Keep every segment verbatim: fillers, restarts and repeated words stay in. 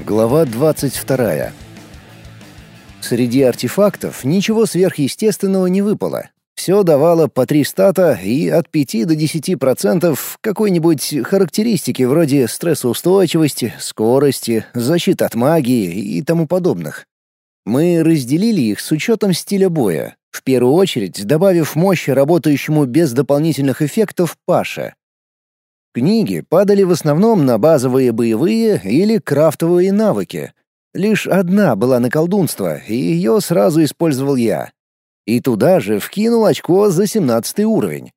Глава двадцать вторая. Среди артефактов ничего сверхъестественного не выпало. Все давало по три стата и от пяти до десяти процентов какой-нибудь характеристики вроде стрессоустойчивости, скорости, защиты от магии и тому подобных. Мы разделили их с учетом стиля боя, в первую очередь добавив мощь работающему без дополнительных эффектов Паше. Книги падали в основном на базовые боевые или крафтовые навыки. Лишь одна была на колдунство, и ее сразу использовал я. И туда же вкинул очко за семнадцатый уровень.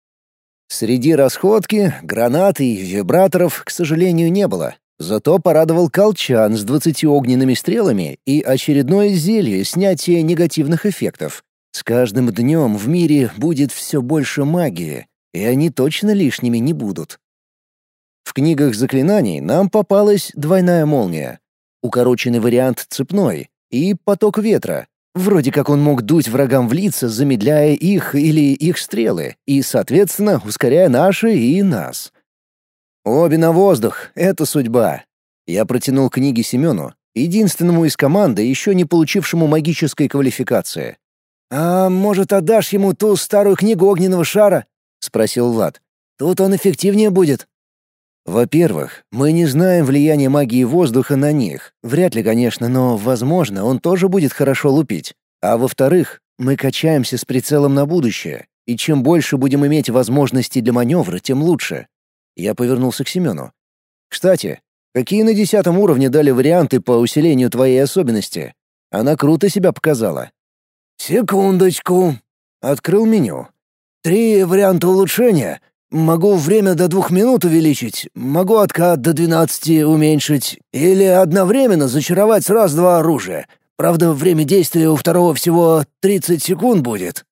Среди расходки, гранат и вибраторов, к сожалению, не было. Зато порадовал колчан с двадцатью огненными стрелами и очередное зелье снятия негативных эффектов. С каждым днем в мире будет все больше магии, и они точно лишними не будут. В книгах заклинаний нам попалась двойная молния, укороченный вариант цепной и поток ветра. Вроде как он мог дуть врагам в лица, замедляя их или их стрелы, и, соответственно, ускоряя наши и нас. Обе на воздух — это судьба. Я протянул книги Семену, единственному из команды, еще не получившему магической квалификации. «А может, отдашь ему ту старую книгу огненного шара?» — спросил Влад. «Тут он эффективнее будет». Во-первых, мы не знаем влияния магии воздуха на них. Вряд ли, конечно, но, возможно, он тоже будет хорошо лупить. А во-вторых, мы качаемся с прицелом на будущее, и чем больше будем иметь возможностей для маневра, тем лучше. Я повернулся к Семену. «Кстати, какие на десятом уровне дали варианты по усилению твоей особенности? Она круто себя показала». «Секундочку». Открыл меню. «Три варианта улучшения. Могу время до двух минут увеличить, могу откат до двенадцати уменьшить, или одновременно зачаровать сразу два оружия. Правда, время действия у второго всего тридцать секунд будет».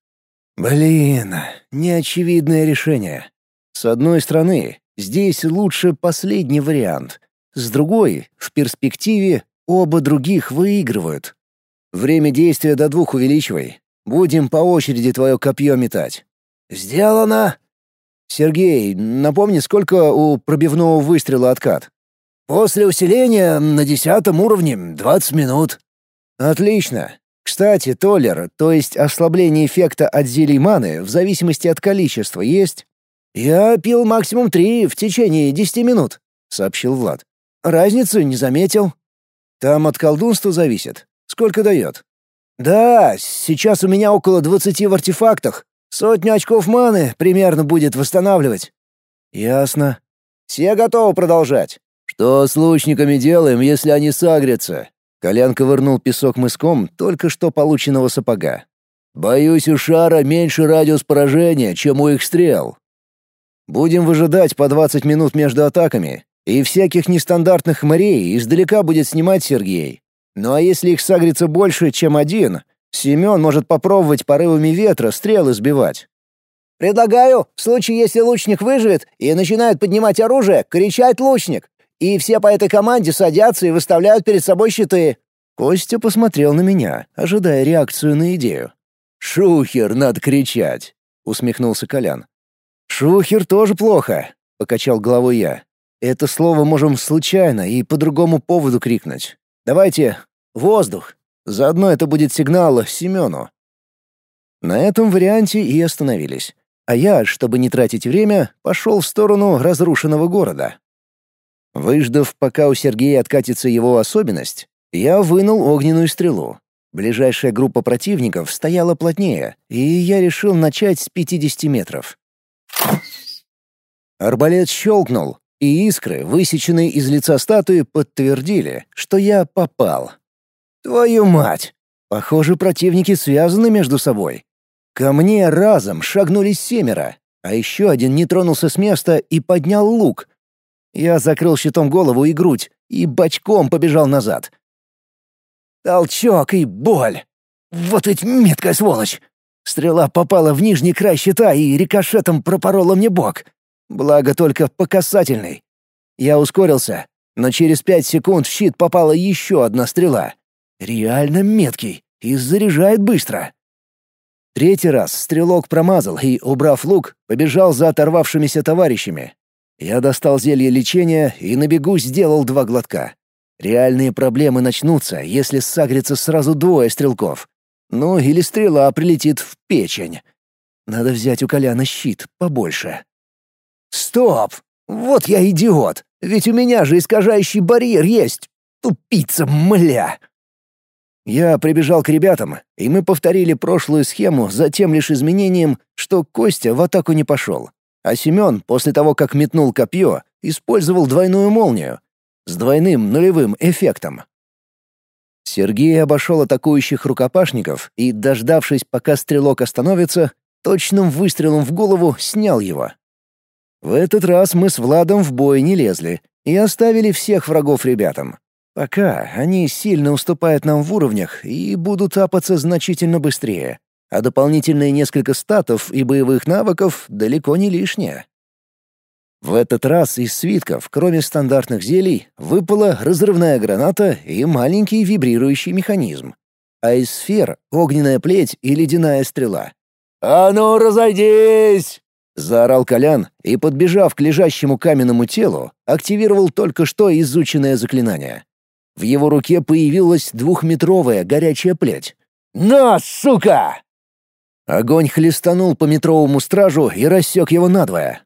Блин, неочевидное решение. С одной стороны, здесь лучше последний вариант. С другой, в перспективе, оба других выигрывают. Время действия до двух увеличивай. Будем по очереди твое копье метать. «Сделано!» «Сергей, напомни, сколько у пробивного выстрела откат?» «После усиления на десятом уровне двадцать минут». «Отлично. Кстати, толлер, то есть ослабление эффекта от зелий маны в зависимости от количества, есть?» «Я пил максимум три в течение десяти минут», — сообщил Влад. «Разницы не заметил». «Там от колдунства зависит. Сколько дает?» «Да, сейчас у меня около двадцати в артефактах. Сотню очков маны примерно будет восстанавливать». «Ясно. Все готовы продолжать?» «Что с лучниками делаем, если они сагрятся?» Колян ковырнул песок мыском только что полученного сапога. «Боюсь, у шара меньше радиус поражения, чем у их стрел». «Будем выжидать по двадцать минут между атаками, и всяких нестандартных хмырей издалека будет снимать Сергей. Ну а если их сагрится больше, чем один, Семен может попробовать порывами ветра стрелы сбивать». «Предлагаю, в случае, если лучник выживет и начинает поднимать оружие, кричать «лучник», и все по этой команде садятся и выставляют перед собой щиты». Костя посмотрел на меня, ожидая реакцию на идею. «Шухер, надо кричать», — усмехнулся Колян. «Шухер тоже плохо», — покачал головой я. «Это слово можем случайно и по другому поводу крикнуть. Давайте «воздух». Заодно это будет сигнал Семену». На этом варианте и остановились. А я, чтобы не тратить время, пошел в сторону разрушенного города. Выждав, пока у Сергея откатится его особенность, я вынул огненную стрелу. Ближайшая группа противников стояла плотнее, и я решил начать с пятидесяти метров. Арбалет щелкнул, и искры, высеченные из лица статуи, подтвердили, что я попал. Твою мать! Похоже, противники связаны между собой. Ко мне разом шагнули семеро, а еще один не тронулся с места и поднял лук. Я закрыл щитом голову и грудь и бочком побежал назад. Толчок и боль. Вот ведь меткая сволочь! Стрела попала в нижний край щита и рикошетом пропорола мне бок. Благо только по касательной. Я ускорился, но через пять секунд в щит попала еще одна стрела. Реально меткий и заряжает быстро. Третий раз стрелок промазал и, убрав лук, побежал за оторвавшимися товарищами. Я достал зелье лечения и на бегу сделал два глотка. Реальные проблемы начнутся, если сагрится сразу двое стрелков. Ну, или стрела прилетит в печень. Надо взять у Коляна щит побольше. Стоп! Вот я идиот! Ведь у меня же искажающий барьер есть! Тупица, мля! Я прибежал к ребятам, и мы повторили прошлую схему за тем лишь изменением, что Костя в атаку не пошел. А Семен, после того, как метнул копье, использовал двойную молнию с двойным нулевым эффектом. Сергей обошел атакующих рукопашников и, дождавшись, пока стрелок остановится, точным выстрелом в голову снял его. В этот раз мы с Владом в бой не лезли и оставили всех врагов ребятам. Пока они сильно уступают нам в уровнях и будут апаться значительно быстрее, а дополнительные несколько статов и боевых навыков далеко не лишние. В этот раз из свитков, кроме стандартных зелий, выпала разрывная граната и маленький вибрирующий механизм. А из сфер — огненная плеть и ледяная стрела. «А ну, разойдись!» — заорал Колян и, подбежав к лежащему каменному телу, активировал только что изученное заклинание. В его руке появилась двухметровая горячая плеть. «На, сука!» Огонь хлестанул по метровому стражу и рассек его надвое.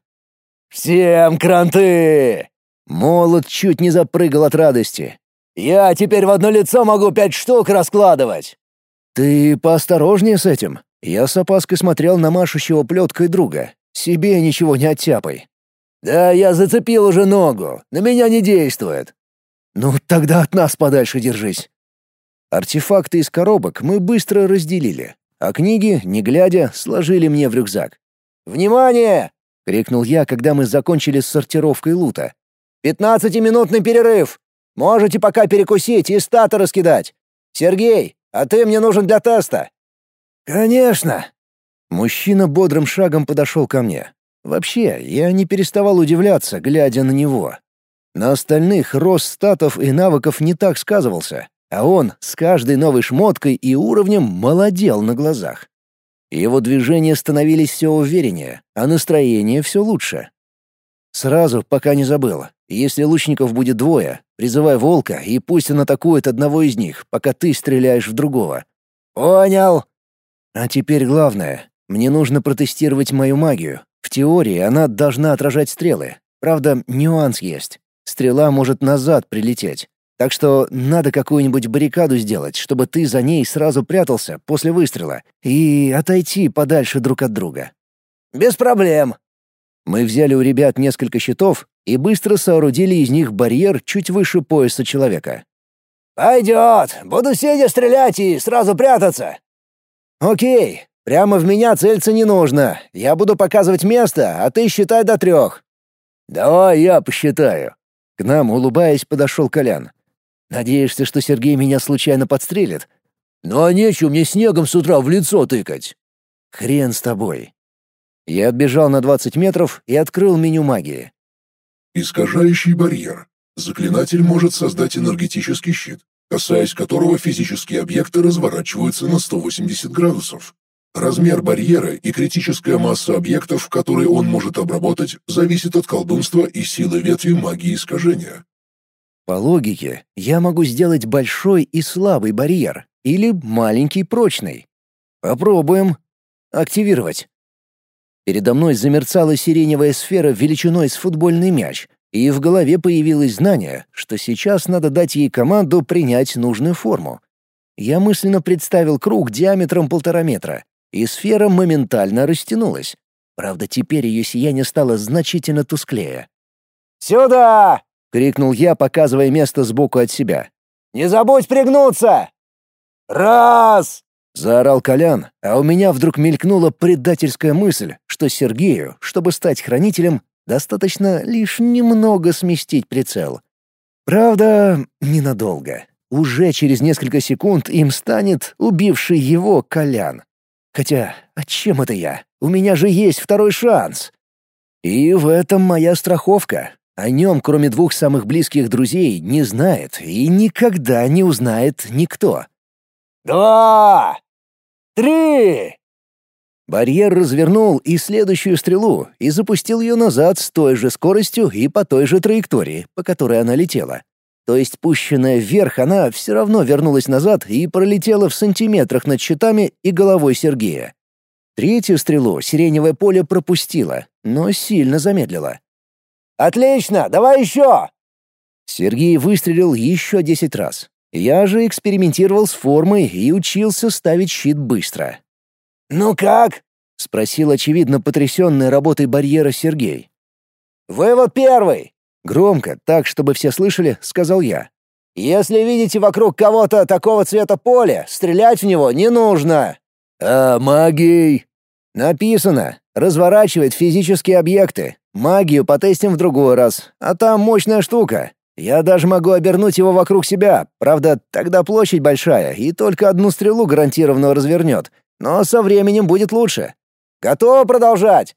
«Всем кранты!» Молот чуть не запрыгал от радости. «Я теперь в одно лицо могу пять штук раскладывать!» «Ты поосторожнее с этим!» Я с опаской смотрел на машущего плеткой друга. «Себе ничего не оттяпай!» «Да я зацепил уже ногу, на меня не действует!» «Ну, тогда от нас подальше держись!» Артефакты из коробок мы быстро разделили, а книги, не глядя, сложили мне в рюкзак. «Внимание!» — крикнул я, когда мы закончили с сортировкой лута. «Пятнадцатиминутный перерыв! Можете пока перекусить и статы раскидать! Сергей, а ты мне нужен для теста!» «Конечно!» Мужчина бодрым шагом подошел ко мне. Вообще, я не переставал удивляться, глядя на него. На остальных рост статов и навыков не так сказывался, а он с каждой новой шмоткой и уровнем молодел на глазах. Его движения становились все увереннее, а настроение все лучше. Сразу, пока не забыл, если лучников будет двое, призывай волка, и пусть он атакует одного из них, пока ты стреляешь в другого. «Понял!» А теперь главное. Мне нужно протестировать мою магию. В теории она должна отражать стрелы. Правда, нюанс есть. Стрела может назад прилететь. Так что надо какую-нибудь баррикаду сделать, чтобы ты за ней сразу прятался после выстрела и отойти подальше друг от друга. «Без проблем!» Мы взяли у ребят несколько щитов и быстро соорудили из них барьер чуть выше пояса человека. «Пойдет! Буду сидя стрелять и сразу прятаться!» «Окей, прямо в меня целиться не нужно. Я буду показывать место, а ты считай до трех». «Давай я посчитаю». К нам, улыбаясь, подошел Колян. «Надеешься, что Сергей меня случайно подстрелит?» «Ну а нечего мне снегом с утра в лицо тыкать». «Хрен с тобой». Я отбежал на двадцать метров и открыл меню магии. Искажающий барьер. Заклинатель может создать энергетический щит, касаясь которого физические объекты разворачиваются на сто восемьдесят градусов. Размер барьера и критическая масса объектов, которые он может обработать, зависит от колдунства и силы ветви магии искажения. По логике, я могу сделать большой и слабый барьер или маленький прочный. Попробуем. Активировать. Передо мной замерцала сиреневая сфера величиной с футбольный мяч, и в голове появилось знание, что сейчас надо дать ей команду принять нужную форму. Я мысленно представил круг диаметром полтора метра, и сфера моментально растянулась. Правда, теперь ее сияние стало значительно тусклее. «Сюда!» — крикнул я, показывая место сбоку от себя. «Не забудь пригнуться!» «Раз!» — заорал Колян, а у меня вдруг мелькнула предательская мысль, что Сергею, чтобы стать хранителем, достаточно лишь немного сместить прицел. Правда, ненадолго. Уже через несколько секунд им станет убивший его Колян. Хотя, а чем это я? У меня же есть второй шанс. И в этом моя страховка. О нем, кроме двух самых близких друзей, не знает и никогда не узнает никто. «Два! Три!» Барьер развернул и следующую стрелу и запустил ее назад с той же скоростью и по той же траектории, по которой она летела. То есть пущенная вверх, она все равно вернулась назад и пролетела в сантиметрах над щитами и головой Сергея. Третью стрелу сиреневое поле пропустило, но сильно замедлило. «Отлично! Давай еще!» Сергей выстрелил еще десять раз. Я же экспериментировал с формой и учился ставить щит быстро. «Ну как?» — спросил, очевидно, потрясенный работой барьера Сергей. «Вывод первый!» — громко, так, чтобы все слышали, сказал я. «Если видите вокруг кого-то такого цвета поля, стрелять в него не нужно!» «А магией?» «Написано. Разворачивает физические объекты. Магию потестим в другой раз. А там мощная штука. Я даже могу обернуть его вокруг себя. Правда, тогда площадь большая, и только одну стрелу гарантированно развернет. Но со временем будет лучше. Готово продолжать?»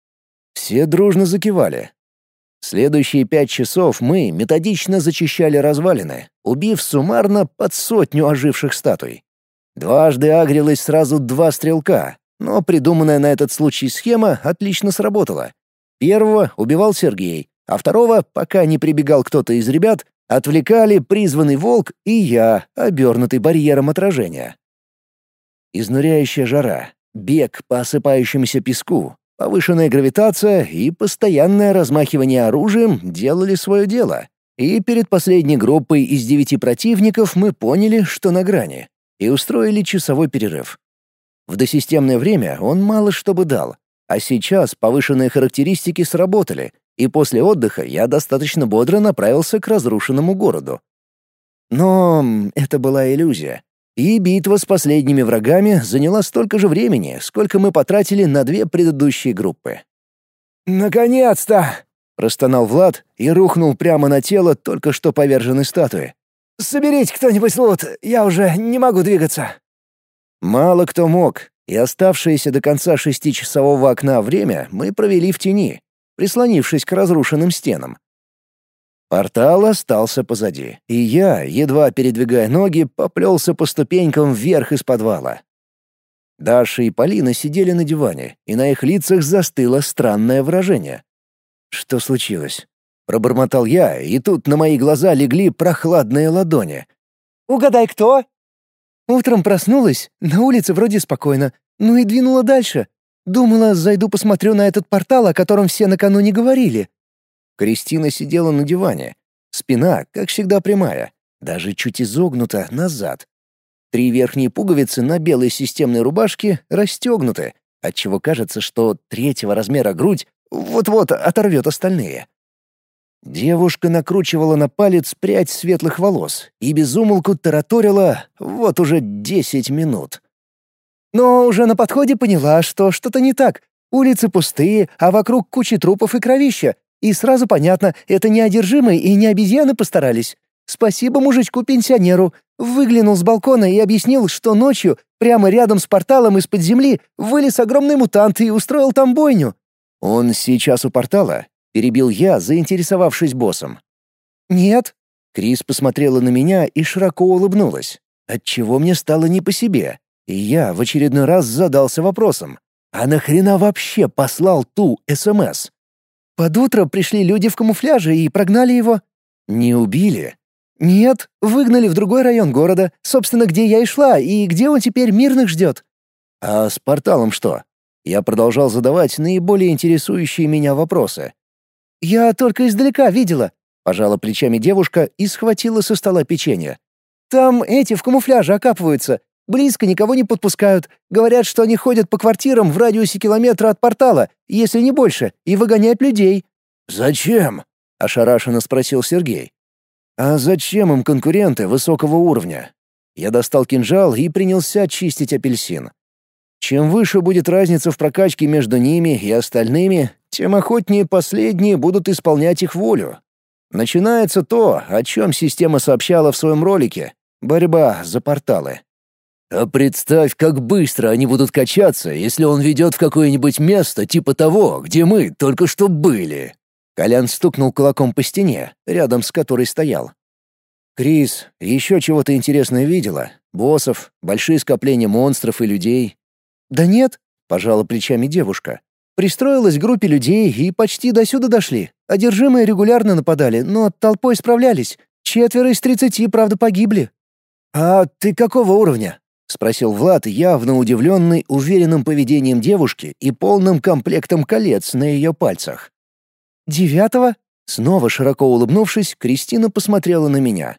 Все дружно закивали. Следующие пять часов мы методично зачищали развалины, убив суммарно под сотню оживших статуй. Дважды агрилось сразу два стрелка, но придуманная на этот случай схема отлично сработала. Первого убивал Сергей, а второго, пока не прибегал кто-то из ребят, отвлекали призванный волк и я, обернутый барьером отражения. Изнуряющая жара, бег по осыпающемуся песку, повышенная гравитация и постоянное размахивание оружием делали свое дело. И перед последней группой из девяти противников мы поняли, что на грани, и устроили часовой перерыв. В досистемное время он мало что бы дал, а сейчас повышенные характеристики сработали, и после отдыха я достаточно бодро направился к разрушенному городу. Но это была иллюзия. И битва с последними врагами заняла столько же времени, сколько мы потратили на две предыдущие группы. «Наконец-то!» — простонал Влад и рухнул прямо на тело только что поверженной статуи. «Соберите кто-нибудь лут, я уже не могу двигаться». Мало кто мог, и оставшееся до конца шестичасового окна время мы провели в тени, прислонившись к разрушенным стенам. Портал остался позади, и я, едва передвигая ноги, поплелся по ступенькам вверх из подвала. Даша и Полина сидели на диване, и на их лицах застыло странное выражение. «Что случилось?» — пробормотал я, и тут на мои глаза легли прохладные ладони. «Угадай, кто?» Утром проснулась, на улице вроде спокойно, ну и двинула дальше. Думала, зайду посмотрю на этот портал, о котором все накануне говорили. Кристина сидела на диване. Спина, как всегда, прямая, даже чуть изогнута назад. Три верхние пуговицы на белой системной рубашке расстегнуты, отчего кажется, что третьего размера грудь вот-вот оторвет остальные. Девушка накручивала на палец прядь светлых волос и безумолку тараторила вот уже десять минут. Но уже на подходе поняла, что что-то не так. Улицы пустые, а вокруг куча трупов и кровища. И сразу понятно, это не одержимые и не обезьяны постарались. Спасибо мужичку-пенсионеру. Выглянул с балкона и объяснил, что ночью, прямо рядом с порталом из-под земли, вылез огромный мутант и устроил там бойню. «Он сейчас у портала?» — перебил я, заинтересовавшись боссом. «Нет». Крис посмотрела на меня и широко улыбнулась, отчего мне стало не по себе. И я в очередной раз задался вопросом: а нахрена вообще послал ту СМС? Под утро пришли люди в камуфляже и прогнали его. Не убили? Нет, выгнали в другой район города, собственно, где я и шла, и где он теперь мирных ждет. А с порталом что? Я продолжал задавать наиболее интересующие меня вопросы. Я только издалека видела, пожала плечами девушка и схватила со стола печенье. Там эти в камуфляже окапываются, близко никого не подпускают, говорят, что они ходят по квартирам в радиусе километра от портала, если не больше, и выгоняют людей. «Зачем?» — ошарашенно спросил Сергей. «А зачем им конкуренты высокого уровня?» Я достал кинжал и принялся чистить апельсин. Чем выше будет разница в прокачке между ними и остальными, тем охотнее последние будут исполнять их волю. Начинается то, о чем система сообщала в своем ролике — борьба за порталы. А представь, как быстро они будут качаться, если он ведет в какое-нибудь место типа того, где мы только что были. Колян стукнул кулаком по стене, рядом с которой стоял. «Крис, еще чего-то интересное видела? Боссов, большие скопления монстров и людей?» «Да нет», — пожала плечами девушка. «Пристроилась к группе людей и почти до сюда дошли. Одержимые регулярно нападали, но толпой справлялись. Четверо из тридцати, правда, погибли». «А ты какого уровня?» — спросил Влад, явно удивленный уверенным поведением девушки и полным комплектом колец на ее пальцах. «Девятого?» — снова широко улыбнувшись, Кристина посмотрела на меня.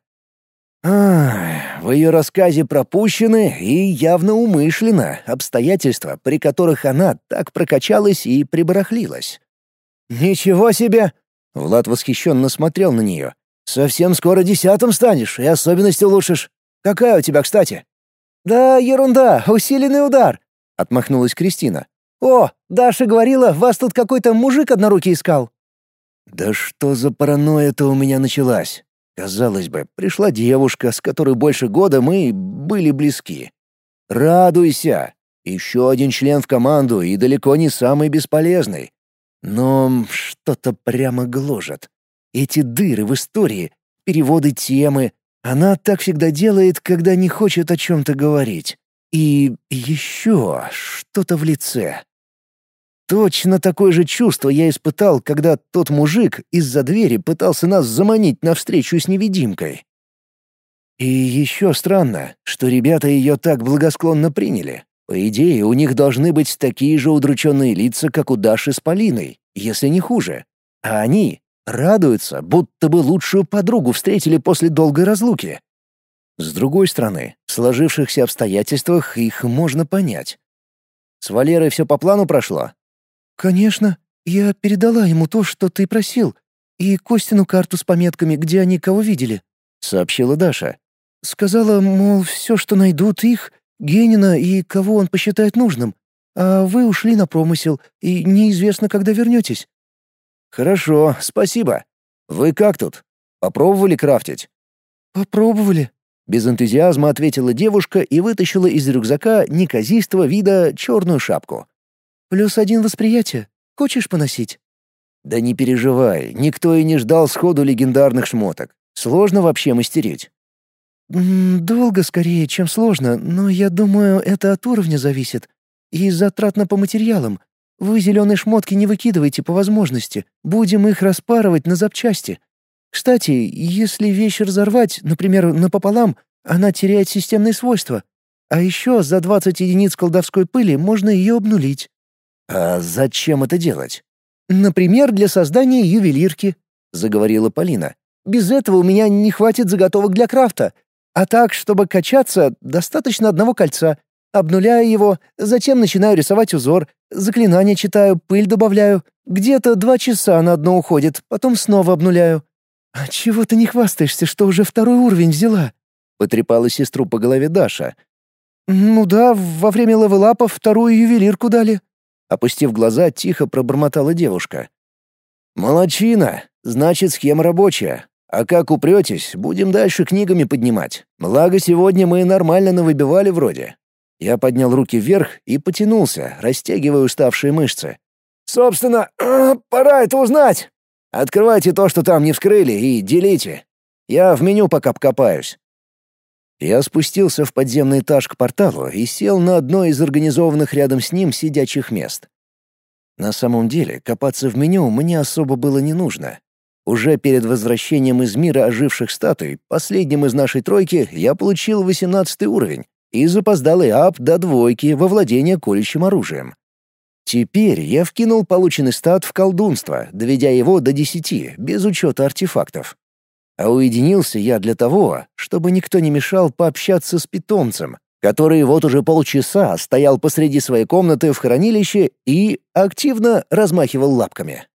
«Ах, в ее рассказе пропущены и явно умышленно обстоятельства, при которых она так прокачалась и прибарахлилась». «Ничего себе!» — Влад восхищенно смотрел на нее. «Совсем скоро десятым станешь и особенности улучшишь. Какая у тебя, кстати?» «Да ерунда, усиленный удар», — отмахнулась Кристина. «О, Даша говорила, вас тут какой-то мужик однорукий искал». «Да что за паранойя-то у меня началась? Казалось бы, пришла девушка, с которой больше года мы были близки. Радуйся! Еще один член в команду и далеко не самый бесполезный. Но что-то прямо гложет. Эти дыры в истории, переводы темы. Она так всегда делает, когда не хочет о чем-то говорить. И еще что-то в лице. Точно такое же чувство я испытал, когда тот мужик из-за двери пытался нас заманить на встречу с невидимкой. И еще странно, что ребята ее так благосклонно приняли. По идее, у них должны быть такие же удрученные лица, как у Даши с Полиной, если не хуже. А они радуются, будто бы лучшую подругу встретили после долгой разлуки. С другой стороны, в сложившихся обстоятельствах их можно понять. С Валерой все по плану прошло? «Конечно. Я передала ему то, что ты просил, и Костину карту с пометками, где они кого видели», — сообщила Даша. «Сказала, мол, все, что найдут их, Генина и кого он посчитает нужным, а вы ушли на промысел, и неизвестно, когда вернетесь». «Хорошо, спасибо. Вы как тут? Попробовали крафтить?» «Попробовали», — без энтузиазма ответила девушка и вытащила из рюкзака неказистого вида черную шапку. «Плюс один восприятие. Хочешь поносить?» «Да не переживай, никто и не ждал сходу легендарных шмоток. Сложно вообще мастерить». «Долго скорее, чем сложно, но я думаю, это от уровня зависит. И затратно по материалам. Вы зеленые шмотки не выкидывайте по возможности. Будем их распарывать на запчасти. Кстати, если вещь разорвать, например, напополам, она теряет системные свойства. А еще за двадцать единиц колдовской пыли можно ее обнулить». «А зачем это делать?» «Например, для создания ювелирки», — заговорила Полина. «Без этого у меня не хватит заготовок для крафта. А так, чтобы качаться, достаточно одного кольца. Обнуляю его, затем начинаю рисовать узор, заклинания читаю, пыль добавляю. Где-то два часа на одно уходит, потом снова обнуляю». «А чего ты не хвастаешься, что уже второй уровень взяла?» — потрепала сестру по голове Даша. «Ну да, во время левелапа вторую ювелирку дали». Опустив глаза, тихо пробормотала девушка. «Молодчина! Значит, схема рабочая. А как упретесь, будем дальше книгами поднимать. Благо, сегодня мы нормально навыбивали вроде». Я поднял руки вверх и потянулся, растягивая уставшие мышцы. «Собственно, пора это узнать! Открывайте то, что там не вскрыли, и делите. Я в меню пока покопаюсь». Я спустился в подземный этаж к порталу и сел на одно из организованных рядом с ним сидячих мест. На самом деле, копаться в меню мне особо было не нужно. Уже перед возвращением из мира оживших статуй, последним из нашей тройки, я получил восемнадцатый уровень и запоздалый ап до двойки во владение колющим оружием. Теперь я вкинул полученный стат в колдунство, доведя его до десяти, без учета артефактов. А уединился я для того, чтобы никто не мешал пообщаться с питомцем, который вот уже полчаса стоял посреди своей комнаты в хранилище и активно размахивал лапками.